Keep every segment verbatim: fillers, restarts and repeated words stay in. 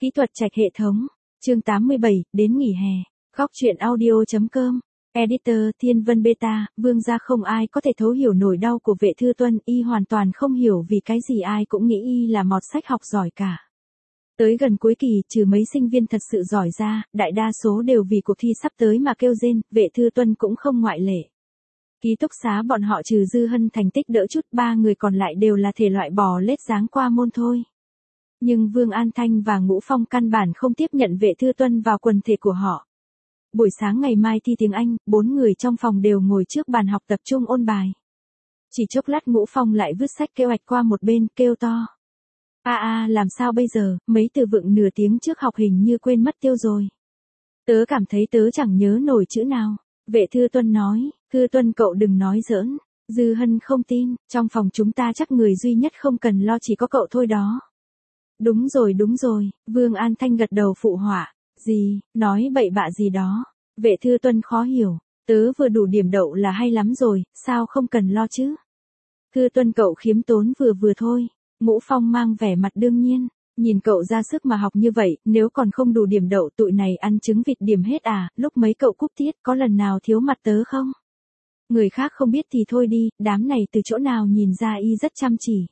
Kỹ thuật trạch hệ thống. Chương tám mươi bảy, đến nghỉ hè. Góc truyện audio.com. Editor Thiên Vân Beta, Vương gia không ai có thể thấu hiểu nỗi đau của Vệ Thư Tuân, y hoàn toàn không hiểu vì cái gì ai cũng nghĩ y là mọt sách học giỏi cả. Tới gần cuối kỳ, trừ mấy sinh viên thật sự giỏi ra, đại đa số đều vì cuộc thi sắp tới mà kêu rên, Vệ Thư Tuân cũng không ngoại lệ. Ký túc xá bọn họ trừ Dư Hân thành tích đỡ chút, ba người còn lại đều là thể loại bò lết dáng qua môn thôi. Nhưng Vương An Thanh và Ngũ Phong căn bản không tiếp nhận Vệ Thư Tuân vào quần thể của họ. Buổi sáng ngày mai thi tiếng Anh, bốn người trong phòng đều ngồi trước bàn học tập trung ôn bài. Chỉ chốc lát Ngũ Phong lại vứt sách kế hoạch qua một bên, kêu to. A a, làm sao bây giờ, mấy từ vựng nửa tiếng trước học hình như quên mất tiêu rồi. Tớ cảm thấy tớ chẳng nhớ nổi chữ nào. Vệ Thư Tuân nói, Thư Tuân cậu đừng nói giỡn. Dư Hân không tin, trong phòng chúng ta chắc người duy nhất không cần lo chỉ có cậu thôi đó. Đúng rồi đúng rồi, Vương An Thanh gật đầu phụ họa. Gì, nói bậy bạ gì đó. Vệ Thư Tuân khó hiểu, tớ vừa đủ điểm đậu là hay lắm rồi, sao không cần lo chứ. Thư Tuân cậu khiếm tốn vừa vừa thôi. Ngũ Phong mang vẻ mặt đương nhiên, nhìn cậu ra sức mà học như vậy, nếu còn không đủ điểm đậu tụi này ăn trứng vịt điểm hết à, lúc mấy cậu cúp tiết có lần nào thiếu mặt tớ không? Người khác không biết thì thôi đi, đám này từ chỗ nào nhìn ra y rất chăm chỉ.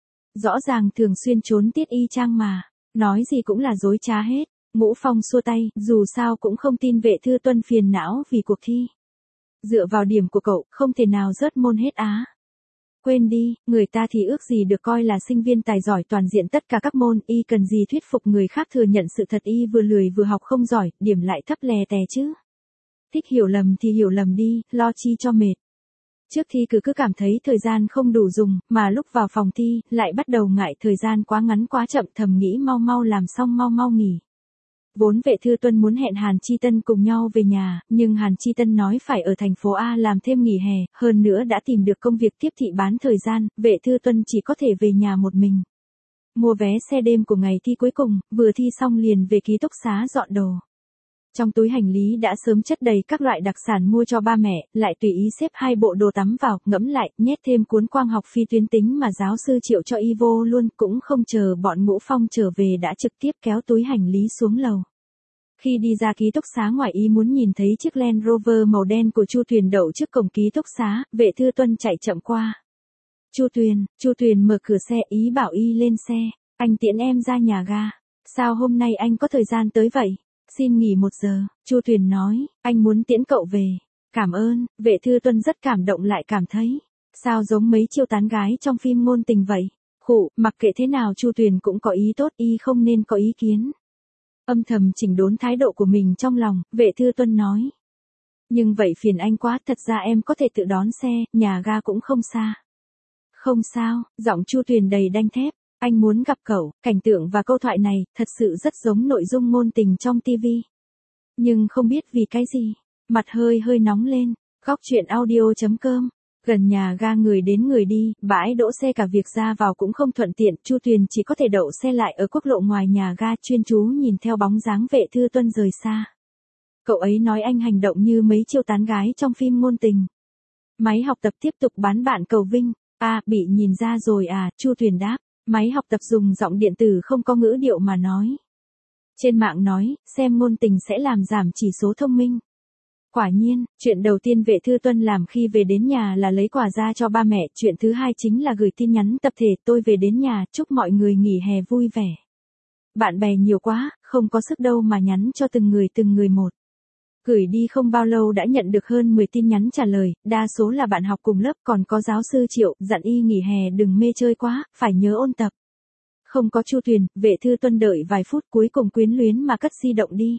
Rõ ràng thường xuyên trốn tiết y chang mà, nói gì cũng là dối trá hết. Ngũ Phong xua tay, dù sao cũng không tin Vệ Thư Tuân phiền não vì cuộc thi. Dựa vào điểm của cậu, không thể nào rớt môn hết á. Quên đi, người ta thì ước gì được coi là sinh viên tài giỏi toàn diện tất cả các môn, y cần gì thuyết phục người khác thừa nhận sự thật y vừa lười vừa học không giỏi, điểm lại thấp lè tè chứ. Thích hiểu lầm thì hiểu lầm đi, lo chi cho mệt. Trước thi cứ cứ cảm thấy thời gian không đủ dùng, mà lúc vào phòng thi, lại bắt đầu ngại thời gian quá ngắn quá chậm, thầm nghĩ mau mau làm xong mau mau nghỉ. Vốn Vệ Thư Tuân muốn hẹn Hàn Chi Tân cùng nhau về nhà, nhưng Hàn Chi Tân nói phải ở thành phố A làm thêm nghỉ hè, hơn nữa đã tìm được công việc tiếp thị bán thời gian, Vệ Thư Tuân chỉ có thể về nhà một mình. Mua vé xe đêm của ngày thi cuối cùng, vừa thi xong liền về ký túc xá dọn đồ. Trong túi hành lý đã sớm chất đầy các loại đặc sản mua cho ba mẹ, lại tùy ý xếp hai bộ đồ tắm vào, ngẫm lại, nhét thêm cuốn quang học phi tuyến tính mà giáo sư triệu cho y vô luôn, cũng không chờ bọn Ngũ Phong trở về đã trực tiếp kéo túi hành lý xuống lầu. Khi đi ra ký túc xá ngoài ý muốn nhìn thấy chiếc Land Rover màu đen của Chu Tuyền đậu trước cổng ký túc xá, Vệ Thư Tuân chạy chậm qua. Chu Tuyền, Chu Tuyền mở cửa xe ý bảo y lên xe, anh tiễn em ra nhà ga. Sao hôm nay anh có thời gian tới vậy? Xin nghỉ một giờ, Chu Tuyền nói, anh muốn tiễn cậu về. Cảm ơn, Vệ Thư Tuân rất cảm động lại cảm thấy, sao giống mấy chiêu tán gái trong phim ngôn tình vậy. Khụ, mặc kệ thế nào Chu Tuyền cũng có ý tốt, y không nên có ý kiến. Âm thầm chỉnh đốn thái độ của mình trong lòng, Vệ Thư Tuân nói. Nhưng vậy phiền anh quá, thật ra em có thể tự đón xe, nhà ga cũng không xa. Không sao, giọng Chu Tuyền đầy đanh thép. Anh muốn gặp cậu, cảnh tượng và câu thoại này, thật sự rất giống nội dung ngôn tình trong ti vi. Nhưng không biết vì cái gì, mặt hơi hơi nóng lên, góc truyện audio.com. Gần nhà ga người đến người đi, bãi đỗ xe cả việc ra vào cũng không thuận tiện, Chu Tuyền chỉ có thể đậu xe lại ở quốc lộ ngoài nhà ga, chuyên chú nhìn theo bóng dáng Vệ Thư Tuân rời xa. Cậu ấy nói anh hành động như mấy chiêu tán gái trong phim ngôn tình. Máy học tập tiếp tục bán bạn cầu vinh. À, bị nhìn ra rồi à, Chu Tuyền đáp. Máy học tập dùng giọng điện tử không có ngữ điệu mà nói. Trên mạng nói, xem ngôn tình sẽ làm giảm chỉ số thông minh. Quả nhiên, chuyện đầu tiên Vệ Thư Tuân làm khi về đến nhà là lấy quà ra cho ba mẹ, chuyện thứ hai chính là gửi tin nhắn tập thể, tôi về đến nhà, chúc mọi người nghỉ hè vui vẻ. Bạn bè nhiều quá, không có sức đâu mà nhắn cho từng người từng người một. Gửi đi không bao lâu đã nhận được hơn mười tin nhắn trả lời, đa số là bạn học cùng lớp, còn có giáo sư Triệu, dặn y nghỉ hè đừng mê chơi quá, phải nhớ ôn tập. Không có Chu Tuyền, Vệ Thư Tuân đợi vài phút cuối cùng quyến luyến mà cất di động đi.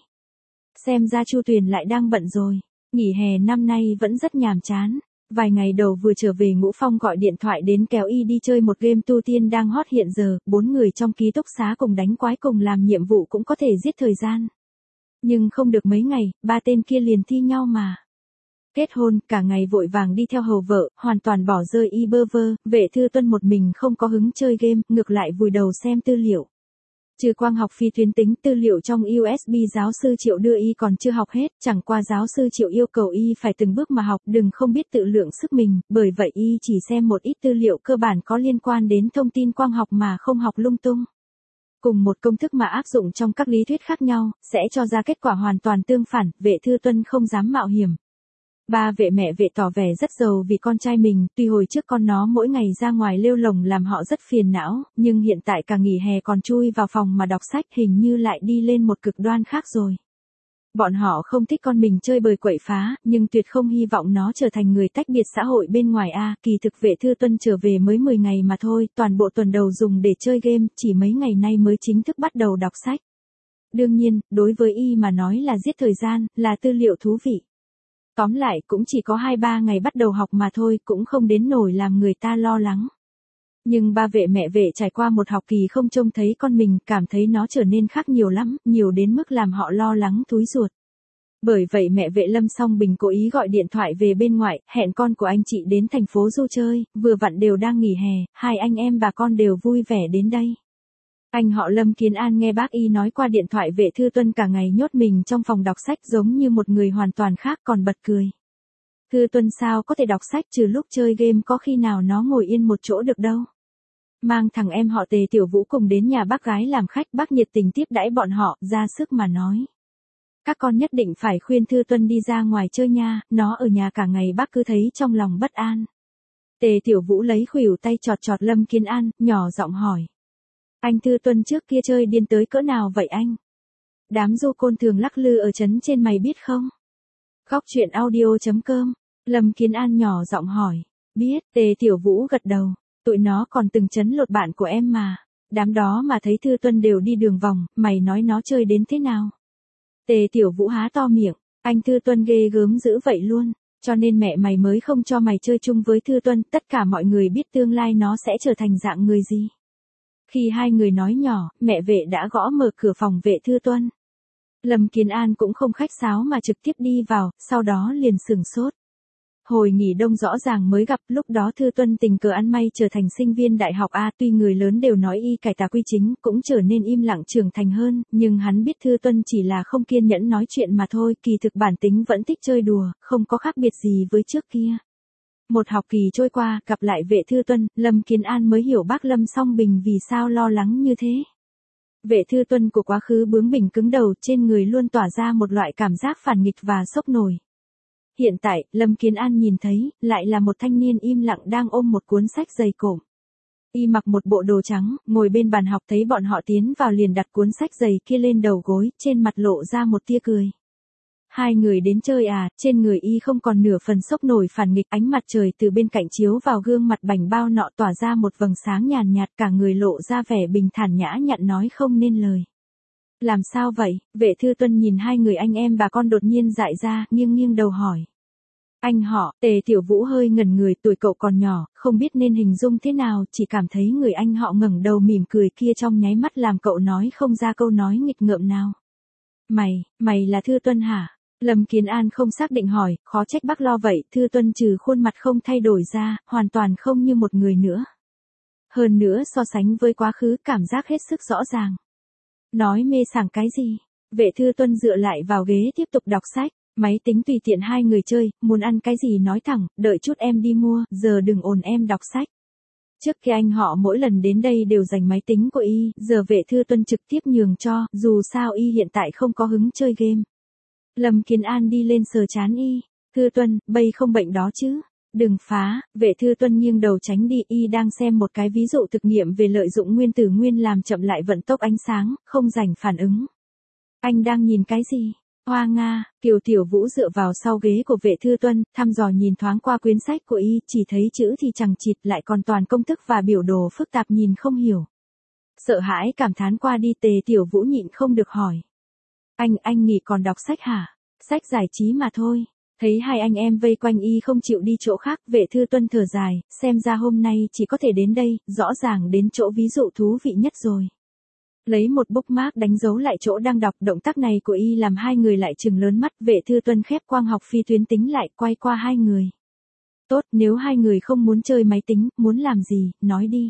Xem ra Chu Tuyền lại đang bận rồi, nghỉ hè năm nay vẫn rất nhàm chán. Vài ngày đầu vừa trở về Ngũ Phong gọi điện thoại đến kéo y đi chơi một game tu tiên đang hot hiện giờ, bốn người trong ký túc xá cùng đánh quái cùng làm nhiệm vụ cũng có thể giết thời gian. Nhưng không được mấy ngày, ba tên kia liền thi nhau mà. Kết hôn, cả ngày vội vàng đi theo hầu vợ, hoàn toàn bỏ rơi y bơ vơ, Vệ Thư Tuân một mình không có hứng chơi game, ngược lại vùi đầu xem tư liệu. Trừ quang học phi tuyến tính, tư liệu trong u ét bê giáo sư Triệu đưa y còn chưa học hết, chẳng qua giáo sư Triệu yêu cầu y phải từng bước mà học, đừng không biết tự lượng sức mình, bởi vậy y chỉ xem một ít tư liệu cơ bản có liên quan đến thông tin quang học mà không học lung tung. cùng một công thức mà áp dụng trong các lý thuyết khác nhau, sẽ cho ra kết quả hoàn toàn tương phản, vệ Thư Tuân không dám mạo hiểm. Ba vệ mẹ vệ tỏ vẻ rất giàu vì con trai mình, tuy hồi trước con nó mỗi ngày ra ngoài lêu lồng làm họ rất phiền não, nhưng hiện tại cả nghỉ hè còn chui vào phòng mà đọc sách, hình như lại đi lên một cực đoan khác rồi. Bọn họ không thích con mình chơi bời quậy phá, nhưng tuyệt không hy vọng nó trở thành người tách biệt xã hội bên ngoài a. Kỳ thực vệ Thư Tuân trở về mới mười ngày mà thôi, toàn bộ tuần đầu dùng để chơi game, chỉ mấy ngày nay mới chính thức bắt đầu đọc sách. Đương nhiên, đối với y mà nói là giết thời gian, là tư liệu thú vị. Tóm lại cũng chỉ có hai ba ngày bắt đầu học mà thôi, cũng không đến nổi làm người ta lo lắng. Nhưng ba vệ mẹ vệ trải qua một học kỳ không trông thấy con mình, cảm thấy nó trở nên khác nhiều lắm, nhiều đến mức làm họ lo lắng túi ruột. Bởi vậy mẹ vệ Lâm Song Bình cố ý gọi điện thoại về bên ngoại, hẹn con của anh chị đến thành phố du chơi, vừa vặn đều đang nghỉ hè, hai anh em bà con đều vui vẻ đến đây. Anh họ Lâm Kiến An nghe bác y nói qua điện thoại vệ Thư Tuân cả ngày nhốt mình trong phòng đọc sách giống như một người hoàn toàn khác, còn bật cười. Thư Tuân sao có thể đọc sách, trừ lúc chơi game có khi nào nó ngồi yên một chỗ được đâu. Mang thằng em họ Tề Tiểu Vũ cùng đến nhà bác gái làm khách, bác nhiệt tình tiếp đãi bọn họ, ra sức mà nói. Các con nhất định phải khuyên Thư Tuân đi ra ngoài chơi nha, nó ở nhà cả ngày bác cứ thấy trong lòng bất an. Tề Tiểu Vũ lấy khuỷu tay chọt chọt Lâm Kiến An, nhỏ giọng hỏi. Anh Thư Tuân trước kia chơi điên tới cỡ nào vậy anh? Đám du côn thường lắc lư ở trấn trên mày biết không? Góc truyện audio chấm com, Lâm Kiến An nhỏ giọng hỏi. Biết, Tề Tiểu Vũ gật đầu. Tụi nó còn từng trấn lột bạn của em mà. Đám đó mà thấy Thư Tuân đều đi đường vòng, mày nói nó chơi đến thế nào? Tề Tiểu Vũ há to miệng, anh Thư Tuân ghê gớm dữ vậy luôn, cho nên mẹ mày mới không cho mày chơi chung với Thư Tuân, tất cả mọi người biết tương lai nó sẽ trở thành dạng người gì. Khi hai người nói nhỏ, mẹ vệ đã gõ mở cửa phòng vệ Thư Tuân. Lâm Kiến An cũng không khách sáo mà trực tiếp đi vào, sau đó liền sửng sốt. Hồi nghỉ đông rõ ràng mới gặp, lúc đó Thư Tuân tình cờ ăn may trở thành sinh viên đại học A, tuy người lớn đều nói y cải tà quy chính, cũng trở nên im lặng trưởng thành hơn, nhưng hắn biết Thư Tuân chỉ là không kiên nhẫn nói chuyện mà thôi, kỳ thực bản tính vẫn thích chơi đùa, không có khác biệt gì với trước kia. Một học kỳ trôi qua, gặp lại vệ Thư Tuân, Lâm Kiến An mới hiểu bác Lâm Song Bình vì sao lo lắng như thế. Vệ Thư Tuân của quá khứ bướng bỉnh cứng đầu, trên người luôn tỏa ra một loại cảm giác phản nghịch và sốc nổi. Hiện tại, Lâm Kiến An nhìn thấy, lại là một thanh niên im lặng đang ôm một cuốn sách dày cộm. Y mặc một bộ đồ trắng, ngồi bên bàn học, thấy bọn họ tiến vào liền đặt cuốn sách dày kia lên đầu gối, trên mặt lộ ra một tia cười. Hai người đến chơi à, trên người y không còn nửa phần sốc nổi phản nghịch, ánh mặt trời từ bên cạnh chiếu vào gương mặt bảnh bao nọ tỏa ra một vầng sáng nhàn nhạt, cả người lộ ra vẻ bình thản nhã nhặn nói không nên lời. Làm sao vậy? Vệ Thư Tuân nhìn hai người anh em bà con đột nhiên dại ra, nghiêng nghiêng đầu hỏi. Anh họ, Tề Tiểu Vũ hơi ngẩn người, tuổi cậu còn nhỏ, không biết nên hình dung thế nào, chỉ cảm thấy người anh họ ngẩng đầu mỉm cười kia trong nháy mắt làm cậu nói không ra câu nói nghịch ngợm nào. Mày, mày là Thư Tuân hả? Lâm Kiến An không xác định hỏi, khó trách bác lo vậy, Thư Tuân trừ khuôn mặt không thay đổi ra, hoàn toàn không như một người nữa. Hơn nữa so sánh với quá khứ cảm giác hết sức rõ ràng. Nói mê sảng cái gì? Vệ Thư Tuân dựa lại vào ghế tiếp tục đọc sách, máy tính tùy tiện hai người chơi, muốn ăn cái gì nói thẳng, đợi chút em đi mua, giờ đừng ồn em đọc sách. Trước kia anh họ mỗi lần đến đây đều dành máy tính của y, giờ vệ Thư Tuân trực tiếp nhường cho, dù sao y hiện tại không có hứng chơi game. Lâm Kiến An đi lên sờ chán y, Thư Tuân, bây không bệnh đó chứ? Đừng phá, vệ Thư Tuân nghiêng đầu tránh đi, y đang xem một cái ví dụ thực nghiệm về lợi dụng nguyên tử nguyên làm chậm lại vận tốc ánh sáng, không rảnh phản ứng. Anh đang nhìn cái gì? Hoa Nga, Kiều Tiểu Vũ dựa vào sau ghế của vệ Thư Tuân, thăm dò nhìn thoáng qua quyển sách của y, chỉ thấy chữ thì chằng chịt lại còn toàn công thức và biểu đồ phức tạp nhìn không hiểu. Sợ hãi cảm thán qua đi, Tề Tiểu Vũ nhịn không được hỏi. Anh, anh nghỉ còn đọc sách hả? Sách giải trí mà thôi. Thấy hai anh em vây quanh y không chịu đi chỗ khác, vệ Thư Tuân thở dài, xem ra hôm nay chỉ có thể đến đây, rõ ràng đến chỗ ví dụ thú vị nhất rồi. Lấy một bookmark đánh dấu lại chỗ đang đọc, động tác này của y làm hai người lại trừng lớn mắt, vệ Thư Tuân khép quang học phi tuyến tính lại, quay qua hai người. Tốt, nếu hai người không muốn chơi máy tính, muốn làm gì, nói đi.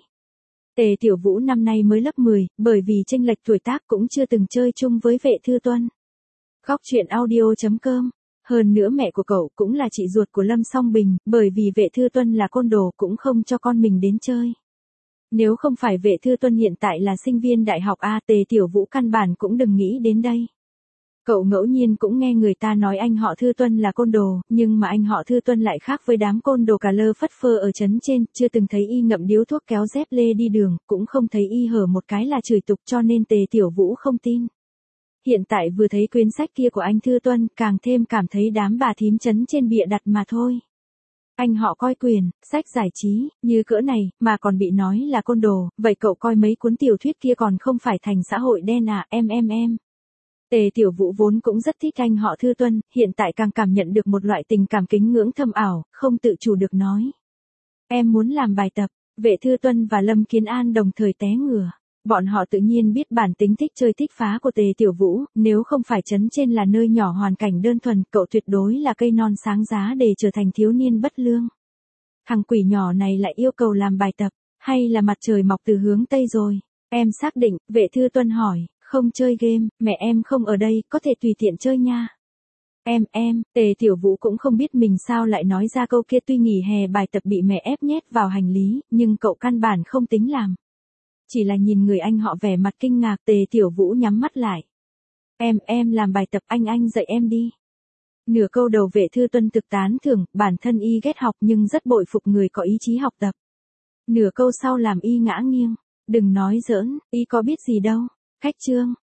Tề Tiểu Vũ năm nay mới lớp mười, bởi vì chênh lệch tuổi tác cũng chưa từng chơi chung với vệ Thư Tuân. Góc truyện audio chấm com. Hơn nữa mẹ của cậu cũng là chị ruột của Lâm Song Bình, bởi vì vệ Thư Tuân là côn đồ cũng không cho con mình đến chơi. Nếu không phải Vệ Thư Tuân hiện tại là sinh viên đại học A, Tề Tiểu Vũ căn bản cũng đừng nghĩ đến đây. Cậu ngẫu nhiên cũng nghe người ta nói anh họ Thư Tuân là côn đồ, nhưng mà anh họ Thư Tuân lại khác với đám côn đồ cà lơ phất phơ ở trấn trên, chưa từng thấy y ngậm điếu thuốc kéo dép lê đi đường, cũng không thấy y hở một cái là chửi tục, cho nên Tề Tiểu Vũ không tin. Hiện tại vừa thấy quyển sách kia của anh Thư Tuân, càng thêm cảm thấy đám bà thím trấn trên bịa đặt mà thôi. Anh họ coi quyền, sách giải trí, như cỡ này, mà còn bị nói là côn đồ, vậy cậu coi mấy cuốn tiểu thuyết kia còn không phải thành xã hội đen à, em em em. Tề Tiểu Vũ vốn cũng rất thích anh họ Thư Tuân, hiện tại càng cảm nhận được một loại tình cảm kính ngưỡng thâm ảo, không tự chủ được nói. Em muốn làm bài tập. Vệ Thư Tuân và Lâm Kiến An đồng thời té ngửa. Bọn họ tự nhiên biết bản tính thích chơi thích phá của Tề Tiểu Vũ, nếu không phải trấn trên là nơi nhỏ hoàn cảnh đơn thuần, cậu tuyệt đối là cây non sáng giá để trở thành thiếu niên bất lương. Thằng quỷ nhỏ này lại yêu cầu làm bài tập, hay là mặt trời mọc từ hướng Tây rồi? Em xác định, Vệ Thư Tuân hỏi, không chơi game, mẹ em không ở đây, có thể tùy tiện chơi nha. Em, em, Tề Tiểu Vũ cũng không biết mình sao lại nói ra câu kia, tuy nghỉ hè bài tập bị mẹ ép nhét vào hành lý, nhưng cậu căn bản không tính làm. Chỉ là nhìn người anh họ vẻ mặt kinh ngạc, Tề Tiểu Vũ nhắm mắt lại. Em, em làm bài tập, anh anh dạy em đi. Nửa câu đầu Vệ Thư Tuân thực tán thưởng, bản thân y ghét học nhưng rất bội phục người có ý chí học tập. Nửa câu sau làm y ngã nghiêng, đừng nói giỡn, y có biết gì đâu. Khách trương,